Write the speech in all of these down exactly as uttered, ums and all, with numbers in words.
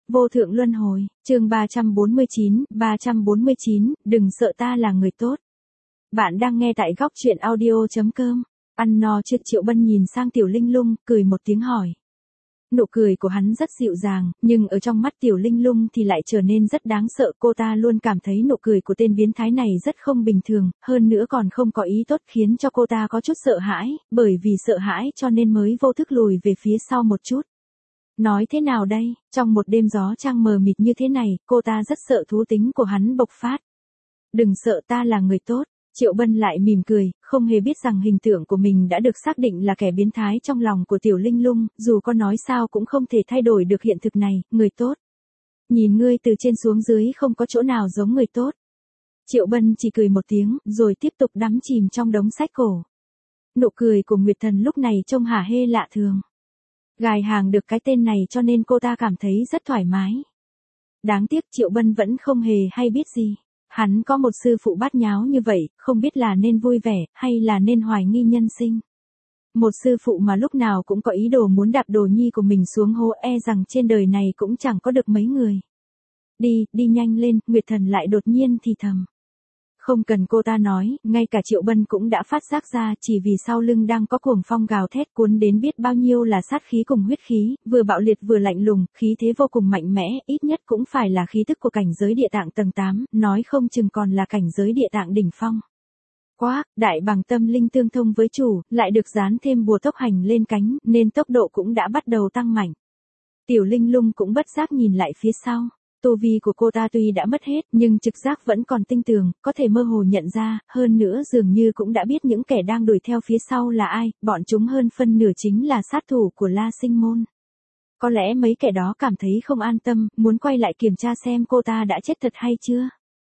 Vô thượng luân hồi, chương ba trăm bốn mươi chín, ba trăm bốn mươi chín, đừng sợ ta là người tốt. Bạn đang nghe tại góc truyện audio chấm com. Ăn no chưa? Triệu Bân nhìn sang Tiểu Linh Lung, cười một tiếng hỏi. Nụ cười của hắn rất dịu dàng, nhưng ở trong mắt Tiểu Linh Lung thì lại trở nên rất đáng sợ. Cô ta luôn cảm thấy nụ cười của tên biến thái này rất không bình thường, hơn nữa còn không có ý tốt, khiến cho cô ta có chút sợ hãi, bởi vì sợ hãi cho nên mới vô thức lùi về phía sau một chút. Nói thế nào đây, trong một đêm gió trăng mờ mịt như thế này, cô ta rất sợ thú tính của hắn bộc phát. Đừng sợ, ta là người tốt. Triệu Bân lại mỉm cười, không hề biết rằng hình tượng của mình đã được xác định là kẻ biến thái trong lòng của Tiểu Linh Lung, dù có nói sao cũng không thể thay đổi được hiện thực này, người tốt. Nhìn ngươi từ trên xuống dưới không có chỗ nào giống người tốt. Triệu Bân chỉ cười một tiếng, rồi tiếp tục đắm chìm trong đống sách cổ. Nụ cười của Nguyệt Thần lúc này trông hả hê lạ thường. Gài hàng được cái tên này cho nên cô ta cảm thấy rất thoải mái. Đáng tiếc Triệu Bân vẫn không hề hay biết gì. Hắn có một sư phụ bát nháo như vậy, không biết là nên vui vẻ, hay là nên hoài nghi nhân sinh. Một sư phụ mà lúc nào cũng có ý đồ muốn đạp đồ nhi của mình xuống hố, e rằng trên đời này cũng chẳng có được mấy người. Đi, đi nhanh lên, Nguyệt Thần lại đột nhiên thì thầm. Không cần cô ta nói, ngay cả Triệu Bân cũng đã phát giác ra, chỉ vì sau lưng đang có cuồng phong gào thét cuốn đến biết bao nhiêu là sát khí cùng huyết khí, vừa bạo liệt vừa lạnh lùng, khí thế vô cùng mạnh mẽ, ít nhất cũng phải là khí tức của cảnh giới địa tạng tầng tám, nói không chừng còn là cảnh giới địa tạng đỉnh phong. Quá, đại bằng tâm linh tương thông với chủ, lại được dán thêm bùa tốc hành lên cánh, nên tốc độ cũng đã bắt đầu tăng mạnh. Tiểu Linh Lung cũng bất giác nhìn lại phía sau. Tu vi của cô ta tuy đã mất hết, nhưng trực giác vẫn còn tinh tường, có thể mơ hồ nhận ra, hơn nữa dường như cũng đã biết những kẻ đang đuổi theo phía sau là ai, bọn chúng hơn phân nửa chính là sát thủ của La Sinh Môn. Có lẽ mấy kẻ đó cảm thấy không an tâm, muốn quay lại kiểm tra xem cô ta đã chết thật hay chưa.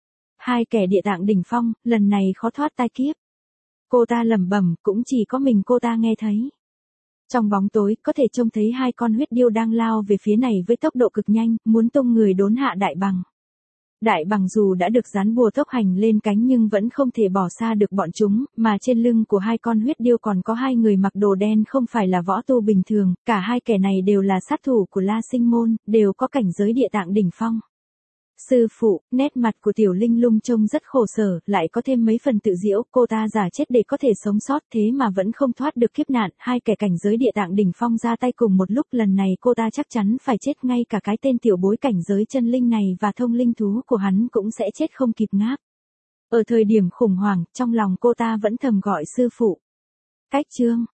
Hai kẻ địa tạng đỉnh phong, lần này khó thoát tai kiếp. Cô ta lẩm bẩm, cũng chỉ có mình cô ta nghe thấy. Trong bóng tối, có thể trông thấy hai con huyết điêu đang lao về phía này với tốc độ cực nhanh, muốn tung người đốn hạ đại bằng. Đại bằng dù đã được dán bùa tốc hành lên cánh nhưng vẫn không thể bỏ xa được bọn chúng, mà trên lưng của hai con huyết điêu còn có hai người mặc đồ đen không phải là võ tu bình thường, cả hai kẻ này đều là sát thủ của La Sinh Môn, đều có cảnh giới địa tạng đỉnh phong. Sư phụ, nét mặt của Tiểu Linh Lung trông rất khổ sở, lại có thêm mấy phần tự giễu, cô ta giả chết để có thể sống sót thế mà vẫn không thoát được kiếp nạn, hai kẻ cảnh giới địa tạng đỉnh phong ra tay cùng một lúc, lần này cô ta chắc chắn phải chết, ngay cả cái tên tiểu bối cảnh giới chân linh này và thông linh thú của hắn cũng sẽ chết không kịp ngáp. Ở thời điểm khủng hoảng, trong lòng cô ta vẫn thầm gọi sư phụ. Cách chương